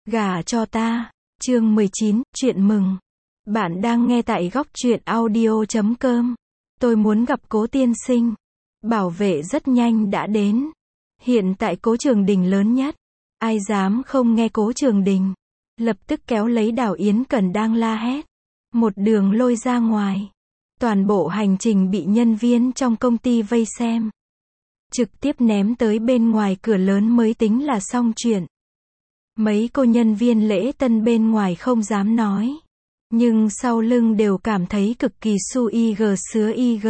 Gả cho ta. Chương 19, chuyện mừng. Bạn đang nghe tại góc truyện audio.com. Tôi muốn gặp Cố tiên sinh. Bảo vệ rất nhanh đã đến. Hiện tại Cố Trường Đình lớn nhất. Ai dám không nghe Cố Trường Đình. Lập tức kéo lấy Đào Yến Cần đang la hét. Một đường lôi ra ngoài. Toàn bộ hành trình bị nhân viên trong công ty vây xem. Trực tiếp ném tới bên ngoài cửa lớn mới tính là xong chuyện. Mấy cô nhân viên lễ tân bên ngoài không dám nói. Nhưng sau lưng đều cảm thấy cực kỳ su ig sứa ig.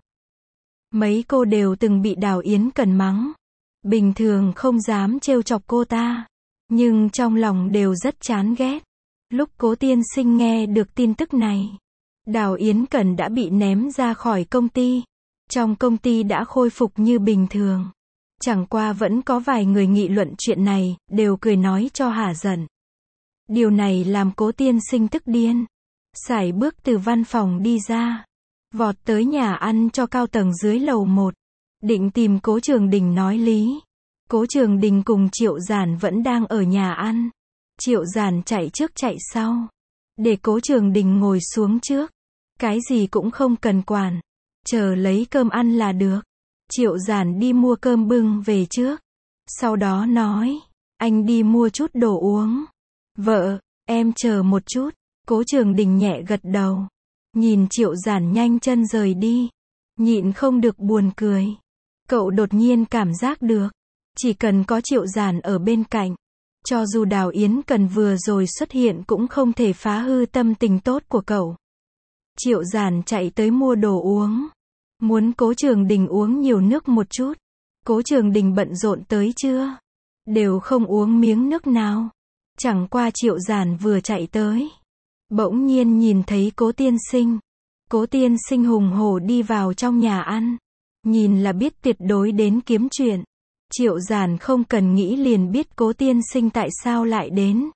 Mấy cô đều từng bị Đào Yến Cần mắng. Bình thường không dám trêu chọc cô ta. Nhưng trong lòng đều rất chán ghét. Lúc Cố tiên sinh nghe được tin tức này, Đào Yến Cần đã bị ném ra khỏi công ty. Trong công ty đã khôi phục như bình thường. Chẳng qua vẫn có vài người nghị luận chuyện này, đều cười nói cho hả giận. Điều này làm Cố tiên sinh tức điên. Sải bước từ văn phòng đi ra. Vọt tới nhà ăn cho cao tầng dưới lầu 1. Định tìm Cố Trường Đình nói lý. Cố Trường Đình cùng Triệu Giản vẫn đang ở nhà ăn. Triệu Giản chạy trước chạy sau. Để Cố Trường Đình ngồi xuống trước. Cái gì cũng không cần quản. Chờ lấy cơm ăn là được. Triệu Giản đi mua cơm bưng về trước. Sau đó nói, anh đi mua chút đồ uống. Vợ, em chờ một chút. Cố Trường Đình nhẹ gật đầu. Nhìn Triệu Giản nhanh chân rời đi. Nhịn không được buồn cười. Cậu đột nhiên cảm giác được. Chỉ cần có Triệu Giản ở bên cạnh. Cho dù Đào Yến Cần vừa rồi xuất hiện cũng không thể phá hư tâm tình tốt của cậu. Triệu Giản chạy tới mua đồ uống. Muốn Cố Trường Đình uống nhiều nước một chút. Cố Trường Đình bận rộn tới chưa? Đều không uống miếng nước nào. Chẳng qua Triệu Giản vừa chạy tới. Bỗng nhiên nhìn thấy Cố tiên sinh. Cố tiên sinh hùng hổ đi vào trong nhà ăn. Nhìn là biết tuyệt đối đến kiếm chuyện. Triệu Giản không cần nghĩ liền biết Cố tiên sinh tại sao lại đến.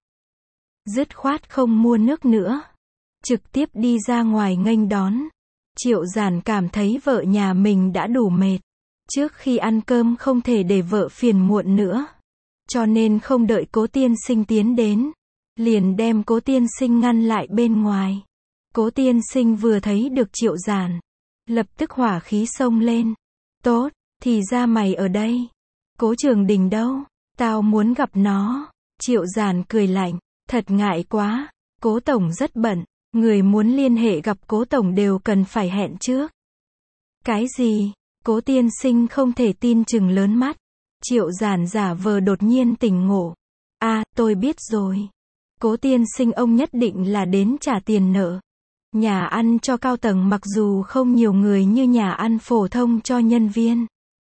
Dứt khoát không mua nước nữa. Trực tiếp đi ra ngoài nghênh đón. Triệu Giản cảm thấy vợ nhà mình đã đủ mệt. Trước khi ăn cơm không thể để vợ phiền muộn nữa. Cho nên không đợi Cố tiên sinh tiến đến. Liền đem Cố tiên sinh ngăn lại bên ngoài. Cố tiên sinh vừa thấy được Triệu Giản. Lập tức hỏa khí xông lên. Tốt, thì ra mày ở đây. Cố Trường Đình đâu? Tao muốn gặp nó. Triệu Giản cười lạnh. Thật ngại quá. Cố tổng rất bận. Người muốn liên hệ gặp Cố tổng đều cần phải hẹn trước. Cái gì? Cố tiên sinh không thể tin chừng lớn mắt. Triệu Giản giả vờ đột nhiên tỉnh ngộ. Tôi biết rồi. Cố tiên sinh ông nhất định là đến trả tiền nợ. Nhà ăn cho cao tầng mặc dù không nhiều người như nhà ăn phổ thông cho nhân viên.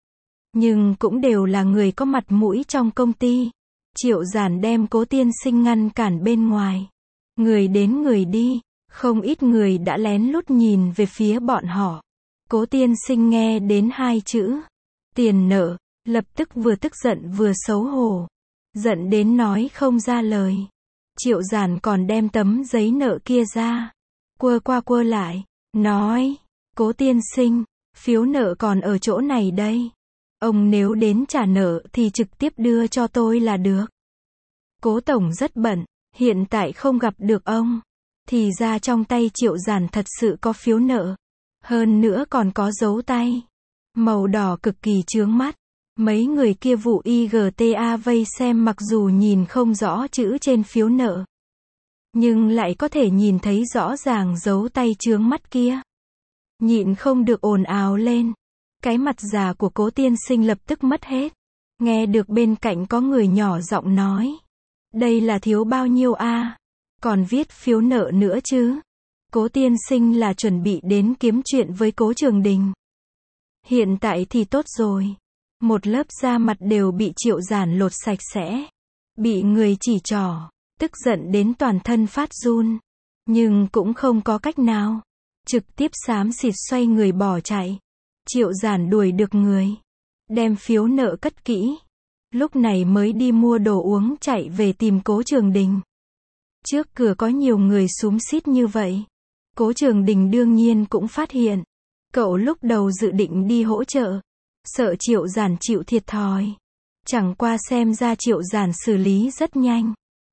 Nhưng cũng đều là người có mặt mũi trong công ty. Triệu Giản đem Cố tiên sinh ngăn cản bên ngoài. Người đến người đi. Không ít người đã lén lút nhìn về phía bọn họ. Cố tiên sinh nghe đến hai chữ tiền nợ, lập tức vừa tức giận vừa xấu hổ. Giận đến nói không ra lời. Triệu Giản còn đem tấm giấy nợ kia ra. Quơ qua quơ lại. Nói. Cố tiên sinh. Phiếu nợ còn ở chỗ này đây. Ông nếu đến trả nợ thì trực tiếp đưa cho tôi là được. Cố tổng rất bận. Hiện tại không gặp được ông. Thì ra trong tay Triệu Giản thật sự có phiếu nợ. Hơn nữa còn có dấu tay. Màu đỏ cực kỳ chướng mắt. Mấy người kia vụ IGTA vây xem mặc dù nhìn không rõ chữ trên phiếu nợ. Nhưng lại có thể nhìn thấy rõ ràng dấu tay chướng mắt kia. Nhịn không được ồn ào lên. Cái mặt già của Cố tiên sinh lập tức mất hết. Nghe được bên cạnh có người nhỏ giọng nói. Đây là thiếu bao nhiêu a? Còn viết phiếu nợ nữa chứ. Cố tiên sinh là chuẩn bị đến kiếm chuyện với Cố Trường Đình. Hiện tại thì tốt rồi. Một lớp da mặt đều bị Triệu Giản lột sạch sẽ. Bị người chỉ trỏ. Tức giận đến toàn thân phát run. Nhưng cũng không có cách nào. Trực tiếp xám xịt xoay người bỏ chạy. Triệu Giản đuổi được người. Đem phiếu nợ cất kỹ. Lúc này mới đi mua đồ uống chạy về tìm Cố Trường Đình. Trước cửa có nhiều người xúm xít như vậy. Cố Trường Đình đương nhiên cũng phát hiện. Cậu lúc đầu dự định đi hỗ trợ. Sợ Triệu Giản chịu thiệt thòi. Chẳng qua xem ra Triệu Giản xử lý rất nhanh.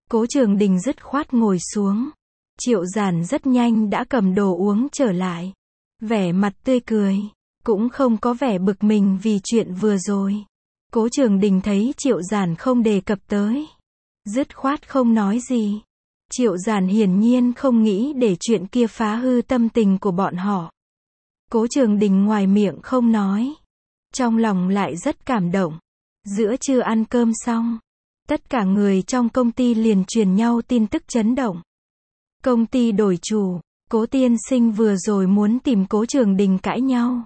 Cố Trường Đình dứt khoát ngồi xuống. Triệu Giản rất nhanh đã cầm đồ uống trở lại. Vẻ mặt tươi cười, cũng không có vẻ bực mình vì chuyện vừa rồi. Cố Trường Đình thấy Triệu Giản không đề cập tới, dứt khoát không nói gì. Triệu Giản hiển nhiên không nghĩ để chuyện kia phá hư tâm tình của bọn họ. Cố Trường Đình ngoài miệng không nói, trong lòng lại rất cảm động. Giữa trưa ăn cơm xong, tất cả người trong công ty liền truyền nhau tin tức chấn động. Công ty đổi chủ, Cố tiên sinh vừa rồi muốn tìm Cố Trường Đình cãi nhau.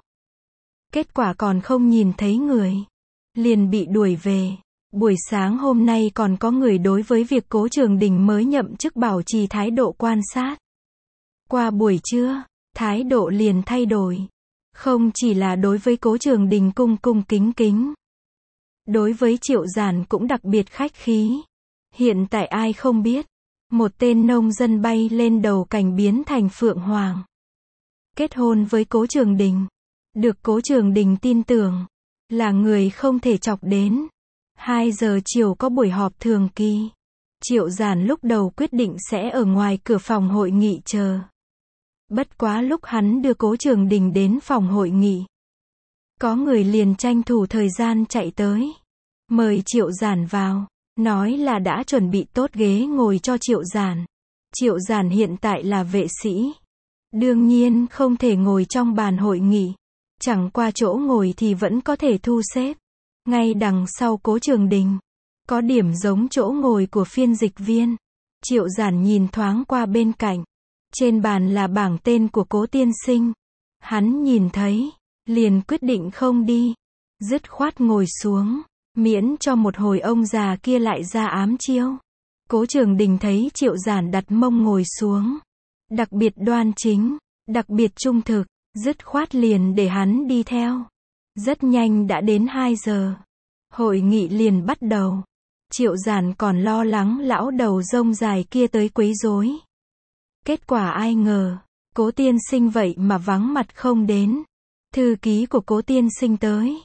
Kết quả còn không nhìn thấy người, liền bị đuổi về. Buổi sáng hôm nay còn có người đối với việc Cố Trường Đình mới nhậm chức bảo trì thái độ quan sát. Qua buổi trưa, thái độ liền thay đổi. Không chỉ là đối với Cố Trường Đình cung cung kính kính, đối với Triệu Giản cũng đặc biệt khách khí. Hiện tại ai không biết, một tên nông dân bay lên đầu cảnh biến thành Phượng Hoàng. Kết hôn với Cố Trường Đình, được Cố Trường Đình tin tưởng, là người không thể chọc đến. 2 giờ chiều có buổi họp thường kỳ. Triệu Giản lúc đầu quyết định sẽ ở ngoài cửa phòng hội nghị chờ. Bất quá lúc hắn đưa Cố Trường Đình đến phòng hội nghị, có người liền tranh thủ thời gian chạy tới, mời Triệu Giản vào, nói là đã chuẩn bị tốt ghế ngồi cho Triệu Giản. Triệu Giản hiện tại là vệ sĩ, đương nhiên không thể ngồi trong bàn hội nghị, chẳng qua chỗ ngồi thì vẫn có thể thu xếp. Ngay đằng sau Cố Trường Đình, có điểm giống chỗ ngồi của phiên dịch viên. Triệu Giản nhìn thoáng qua bên cạnh, trên bàn là bảng tên của Cố tiên sinh. Hắn nhìn thấy, liền quyết định không đi, dứt khoát ngồi xuống, miễn cho một hồi ông già kia lại ra ám chiêu. Cố Trường Đình thấy Triệu Giản đặt mông ngồi xuống, đặc biệt đoan chính, đặc biệt trung thực, dứt khoát liền để hắn đi theo. Rất nhanh đã đến 2 giờ, hội nghị liền bắt đầu. Triệu Giản còn lo lắng lão đầu rông dài kia tới quấy rối. Kết quả ai ngờ, Cố tiên sinh vậy mà vắng mặt không đến. Thư ký của Cố tiên sinh tới,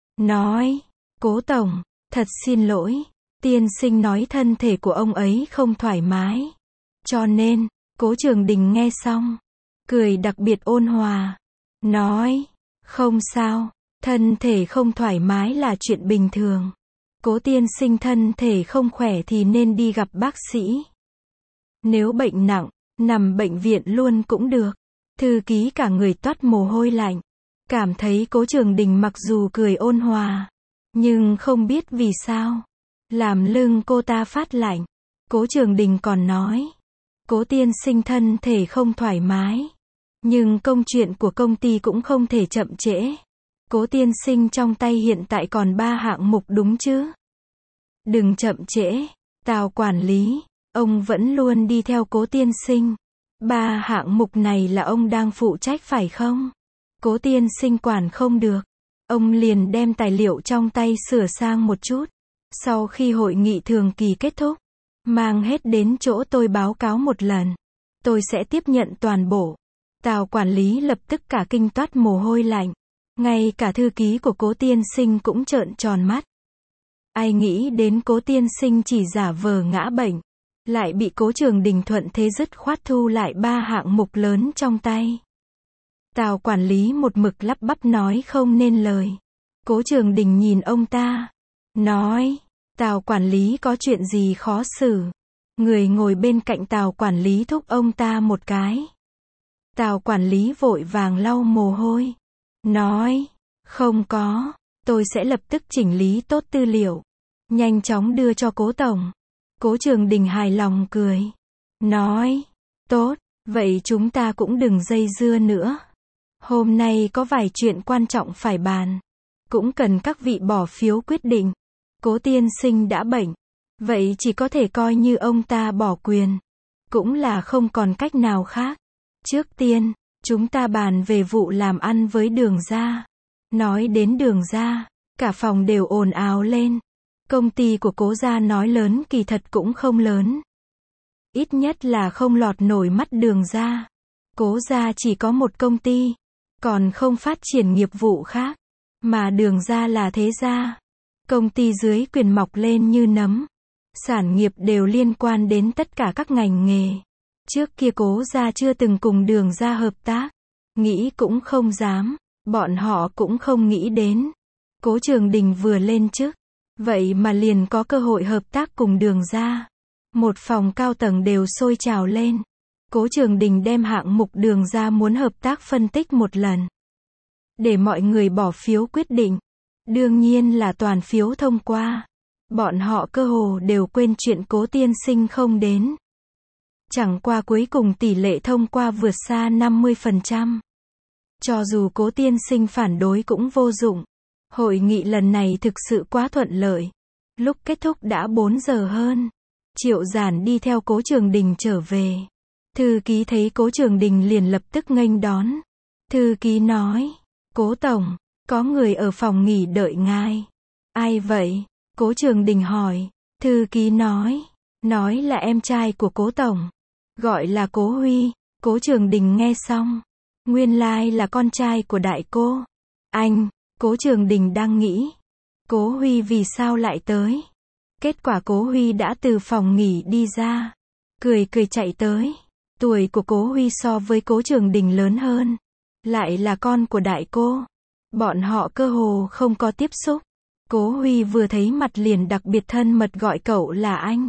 nói, Cố tổng, thật xin lỗi, tiên sinh nói thân thể của ông ấy không thoải mái. Cho nên, Cố Trường Đình nghe xong, cười đặc biệt ôn hòa, nói, không sao, thân thể không thoải mái là chuyện bình thường. Cố tiên sinh thân thể không khỏe thì nên đi gặp bác sĩ. Nếu bệnh nặng, nằm bệnh viện luôn cũng được. Thư ký cả người toát mồ hôi lạnh, cảm thấy Cố Trường Đình mặc dù cười ôn hòa, nhưng không biết vì sao, làm lưng cô ta phát lạnh. Cố Trường Đình còn nói, Cố tiên sinh thân thể không thoải mái, nhưng công chuyện của công ty cũng không thể chậm trễ. Cố tiên sinh trong tay hiện tại còn 3 hạng mục đúng chứ? Đừng chậm trễ. Tào quản lý, ông vẫn luôn đi theo Cố tiên sinh. 3 hạng mục này là ông đang phụ trách phải không? Cố tiên sinh quản không được, ông liền đem tài liệu trong tay sửa sang một chút. Sau khi hội nghị thường kỳ kết thúc, mang hết đến chỗ tôi báo cáo một lần. Tôi sẽ tiếp nhận toàn bộ. Tào quản lý lập tức cả kinh toát mồ hôi lạnh. Ngay cả thư ký của Cố tiên sinh cũng trợn tròn mắt. Ai nghĩ đến Cố tiên sinh chỉ giả vờ ngã bệnh, lại bị Cố Trường Đình thuận thế dứt khoát thu lại 3 hạng mục lớn trong tay. Tào quản lý một mực lắp bắp nói không nên lời. Cố Trường Đình nhìn ông ta, nói, Tào quản lý có chuyện gì khó xử? Người ngồi bên cạnh Tào quản lý thúc ông ta một cái. Tào quản lý vội vàng lau mồ hôi, nói, không có, tôi sẽ lập tức chỉnh lý tốt tư liệu, nhanh chóng đưa cho Cố tổng. Cố Trường Đình hài lòng cười, nói, tốt, vậy chúng ta cũng đừng dây dưa nữa. Hôm nay có vài chuyện quan trọng phải bàn, cũng cần các vị bỏ phiếu quyết định. Cố tiên sinh đã bệnh, vậy chỉ có thể coi như ông ta bỏ quyền, cũng là không còn cách nào khác. Trước tiên, chúng ta bàn về vụ làm ăn với Đường gia. Nói đến Đường gia, cả phòng đều ồn ào lên. Công ty của Cố gia nói lớn kỳ thật cũng không lớn. Ít nhất là không lọt nổi mắt Đường gia. Cố gia chỉ có một công ty, còn không phát triển nghiệp vụ khác. Mà Đường gia là thế gia. Công ty dưới quyền mọc lên như nấm. Sản nghiệp đều liên quan đến tất cả các ngành nghề. Trước kia Cố gia chưa từng cùng Đường gia hợp tác. Nghĩ cũng không dám. Bọn họ cũng không nghĩ đến. Cố Trường Đình vừa lên chức. Vậy mà liền có cơ hội hợp tác cùng Đường gia. Một phòng cao tầng đều sôi trào lên. Cố Trường Đình đem hạng mục Đường gia muốn hợp tác phân tích một lần. Để mọi người bỏ phiếu quyết định. Đương nhiên là toàn phiếu thông qua. Bọn họ cơ hồ đều quên chuyện Cố tiên sinh không đến. Chẳng qua cuối cùng tỷ lệ thông qua vượt xa 50%. Cho dù Cố tiên sinh phản đối cũng vô dụng. Hội nghị lần này thực sự quá thuận lợi. Lúc kết thúc đã 4 giờ hơn. Triệu Giản đi theo Cố Trường Đình trở về. Thư ký thấy Cố Trường Đình liền lập tức nghênh đón. Thư ký nói, Cố tổng, có người ở phòng nghỉ đợi ngài. Ai vậy? Cố Trường Đình hỏi. Thư ký nói là em trai của Cố tổng. Gọi là Cố Huy. Cố Trường Đình nghe xong. Nguyên lai là con trai của đại cô. Anh, Cố Trường Đình đang nghĩ. Cố Huy vì sao lại tới? Kết quả Cố Huy đã từ phòng nghỉ đi ra. Cười chạy tới. Tuổi của Cố Huy so với Cố Trường Đình lớn hơn. Lại là con của đại cô. Bọn họ cơ hồ không có tiếp xúc. Cố Huy vừa thấy mặt liền đặc biệt thân mật gọi cậu là anh.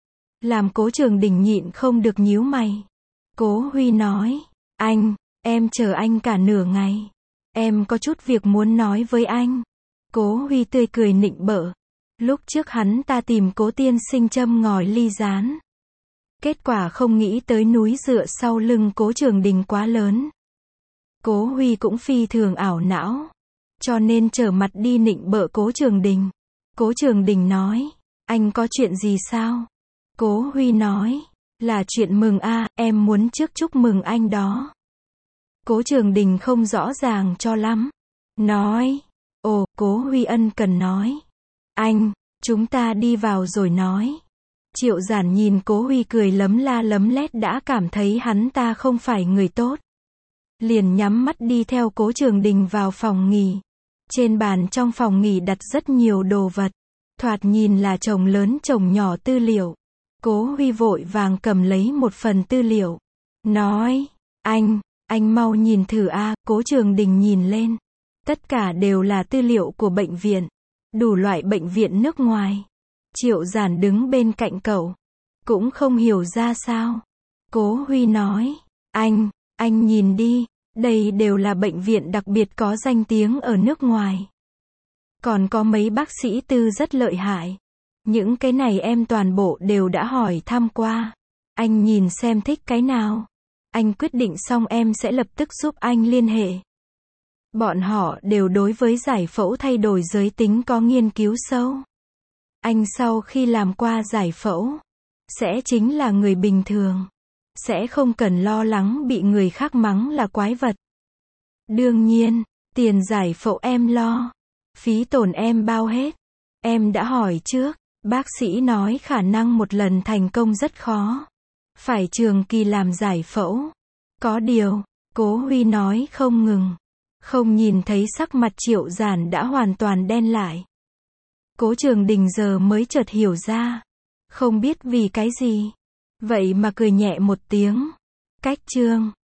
Làm Cố Trường Đình nhịn không được nhíu mày. Cố Huy nói, anh, em chờ anh cả nửa ngày. Em có chút việc muốn nói với anh. Cố Huy tươi cười nịnh bợ. Lúc trước hắn ta tìm Cố tiên sinh châm ngòi ly gián. Kết quả không nghĩ tới núi dựa sau lưng Cố Trường Đình quá lớn. Cố Huy cũng phi thường ảo não. Cho nên trở mặt đi nịnh bợ Cố Trường Đình. Cố Trường Đình nói, anh có chuyện gì sao? Cố Huy nói, là chuyện mừng a, em muốn trước chúc mừng anh đó. Cố Trường Đình không rõ ràng cho lắm. Nói, ồ, Cố Huy ân cần nói. Anh, chúng ta đi vào rồi nói. Triệu Giản nhìn Cố Huy cười lấm la lấm lét đã cảm thấy hắn ta không phải người tốt. Liền nhắm mắt đi theo Cố Trường Đình vào phòng nghỉ. Trên bàn trong phòng nghỉ đặt rất nhiều đồ vật. Thoạt nhìn là chồng lớn chồng nhỏ tư liệu. Cố Huy vội vàng cầm lấy một phần tư liệu. Nói, anh mau nhìn thử a. Cố Trường Đình nhìn lên. Tất cả đều là tư liệu của bệnh viện. Đủ loại bệnh viện nước ngoài. Triệu Giản đứng bên cạnh cậu. Cũng không hiểu ra sao. Cố Huy nói, anh nhìn đi. Đây đều là bệnh viện đặc biệt có danh tiếng ở nước ngoài. Còn có mấy bác sĩ tư rất lợi hại. Những cái này em toàn bộ đều đã hỏi thăm qua. Anh nhìn xem thích cái nào. Anh quyết định xong em sẽ lập tức giúp anh liên hệ. Bọn họ đều đối với giải phẫu thay đổi giới tính có nghiên cứu sâu. Anh sau khi làm qua giải phẫu, sẽ chính là người bình thường. Sẽ không cần lo lắng bị người khác mắng là quái vật. Đương nhiên, tiền giải phẫu em lo. Phí tổn em bao hết. Em đã hỏi trước. Bác sĩ nói khả năng một lần thành công rất khó. Phải trường kỳ làm giải phẫu. Có điều, Cố Huy nói không ngừng. Không nhìn thấy sắc mặt Triệu Giản đã hoàn toàn đen lại. Cố Trường Đình giờ mới chợt hiểu ra. Không biết vì cái gì. Vậy mà cười nhẹ một tiếng. Cách chương